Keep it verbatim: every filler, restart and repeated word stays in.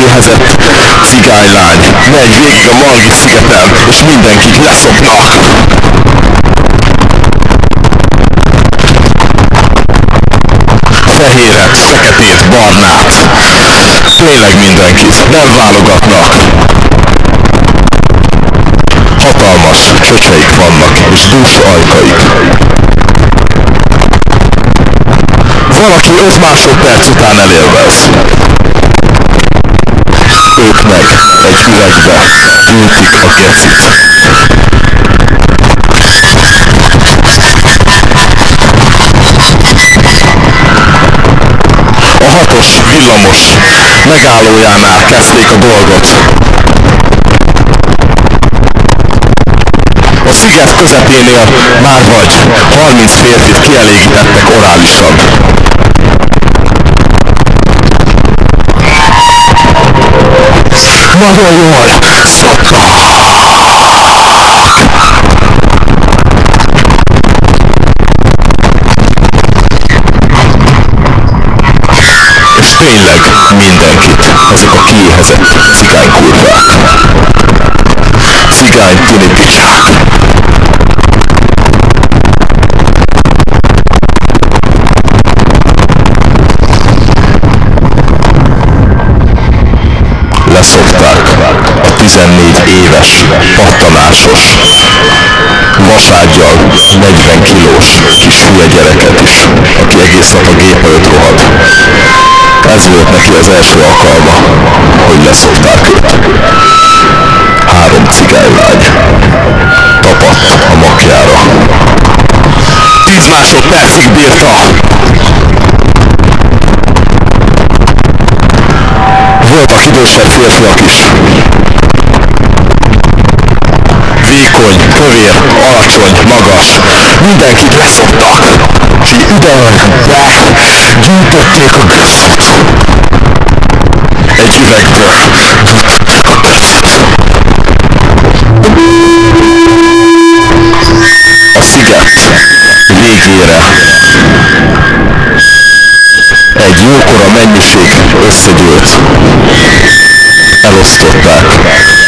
kiéhezett cigánylány megy végig a Margit szigeten, és mindenkit leszopnak. Fehéret, feketét, barnát, tényleg mindenkit, nem válogatnak. Hatalmas csöcseik vannak, és dús ajkaik. Valaki öt másodperc után elélvez. Ők meg egy üvegbe ültik a gecit. A hatos villamos megállójánál kezdték a dolgot. A sziget közepénél már vagy harminc férfit kielégítettek orálisan. Nagyon jól! És tényleg mindenkit, ezek a kiéhezett cigánykurvák. Cigány tinipicsák. Leszopták a tizennégy éves, pattanásos, vasággyal negyven kilós kis hülye gyereket is, aki egész nap a gép előtt rohad. Ez volt neki az első alkalma, hogy leszopták őt. Három cigánylány tapadt a makjára. Tíz másodpercig bírta. Voltak idősebb férfiak is. Vékony, kövér, alacsony, magas. Mindenkit leszoptak. Ki üdörbe gyűjtötték a gőzet. Egy üvegből gyűjtötték a gőzet. A sziget végére egy jókora mennyiség összegyűlt. Elosztották